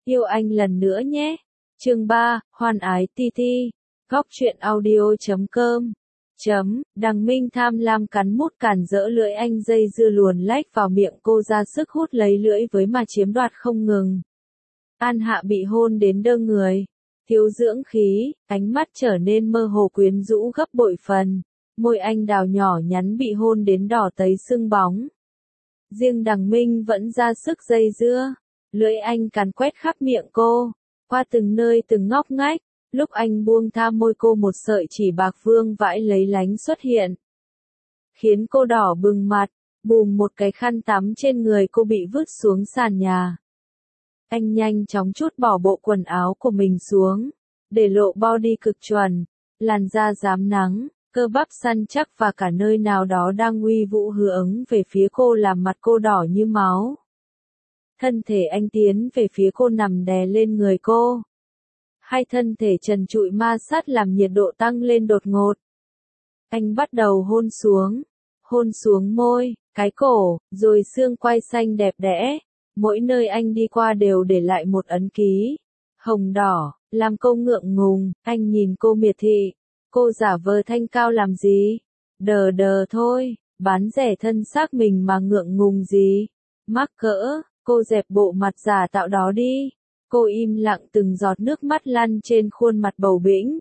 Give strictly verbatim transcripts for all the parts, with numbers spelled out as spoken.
Yêu anh lần nữa nhé. Chương ba, Hoan ái ti ti. Góc truyện audio chấm com. Chấm, Đằng Minh tham lam cắn mút cản rỡ lưỡi anh dây dưa luồn lách vào miệng cô ra sức hút lấy lưỡi với mà chiếm đoạt không ngừng. An Hạ bị hôn đến đơ người, thiếu dưỡng khí, ánh mắt trở nên mơ hồ quyến rũ gấp bội phần, môi anh đào nhỏ nhắn bị hôn đến đỏ tấy sưng bóng. Riêng Đằng Minh vẫn ra sức dây dưa, lưỡi anh càn quét khắp miệng cô, qua từng nơi từng ngóc ngách. Lúc anh buông tha môi cô một sợi chỉ bạc vương vãi lấy lánh xuất hiện, khiến cô đỏ bừng mặt, bùm một cái khăn tắm trên người cô bị vứt xuống sàn nhà. Anh nhanh chóng trút bỏ bộ quần áo của mình xuống, để lộ body cực chuẩn, làn da rám nắng, cơ bắp săn chắc và cả nơi nào đó đang uy vũ hướng về phía cô làm mặt cô đỏ như máu. Thân thể anh tiến về phía cô nằm đè lên người cô. Hai thân thể trần trụi ma sát làm nhiệt độ tăng lên đột ngột. Anh bắt đầu hôn xuống, hôn xuống môi, cái cổ, rồi xương quai xanh đẹp đẽ. Mỗi nơi anh đi qua đều để lại một ấn ký, hồng đỏ, làm cô ngượng ngùng. Anh nhìn cô miệt thị, cô giả vờ thanh cao làm gì? Đờ đờ thôi, bán rẻ thân xác mình mà ngượng ngùng gì? Mắc cỡ, cô dẹp bộ mặt giả tạo đó đi. Cô im lặng từng giọt nước mắt lăn trên khuôn mặt bầu bĩnh.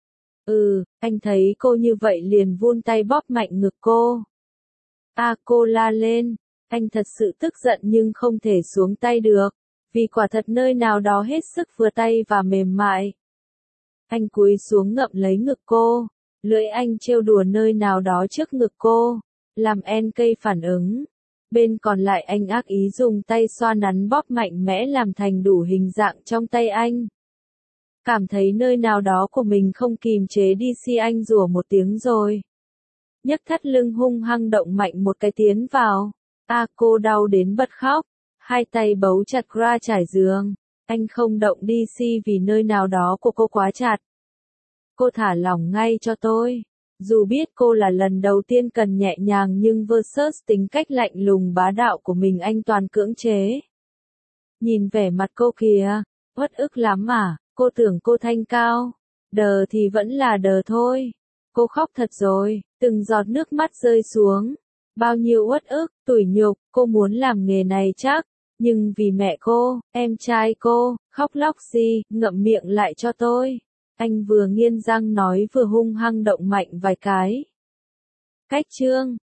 Ừ, anh thấy cô như vậy liền vươn tay bóp mạnh ngực cô. À, cô la lên, anh thật sự tức giận nhưng không thể xuống tay được, vì quả thật nơi nào đó hết sức vừa tay và mềm mại. Anh cúi xuống ngậm lấy ngực cô, lưỡi anh trêu đùa nơi nào đó trước ngực cô, làm en cây phản ứng. Bên còn lại anh ác ý dùng tay xoa nắn bóp mạnh mẽ làm thành đủ hình dạng trong tay anh. Cảm thấy nơi nào đó của mình không kìm chế đi si anh rủa một tiếng rồi. Nhấc thắt lưng hung hăng động mạnh một cái tiến vào. À, cô đau đến bật khóc. Hai tay bấu chặt ra trải giường. Anh không động đi si vì nơi nào đó của cô quá chặt. Cô thả lỏng ngay cho tôi. Dù biết cô là lần đầu tiên cần nhẹ nhàng nhưng versus tính cách lạnh lùng bá đạo của mình anh toàn cưỡng chế. Nhìn vẻ mặt cô kìa, uất ức lắm à, cô tưởng cô thanh cao. Đờ thì vẫn là đờ thôi. Cô khóc thật rồi, từng giọt nước mắt rơi xuống. Bao nhiêu uất ức, tủi nhục, cô muốn làm nghề này chắc. Nhưng vì mẹ cô, em trai cô, khóc lóc gì, ngậm miệng lại cho tôi. Anh vừa nghiến răng nói vừa hung hăng động mạnh vài cái. Cách chương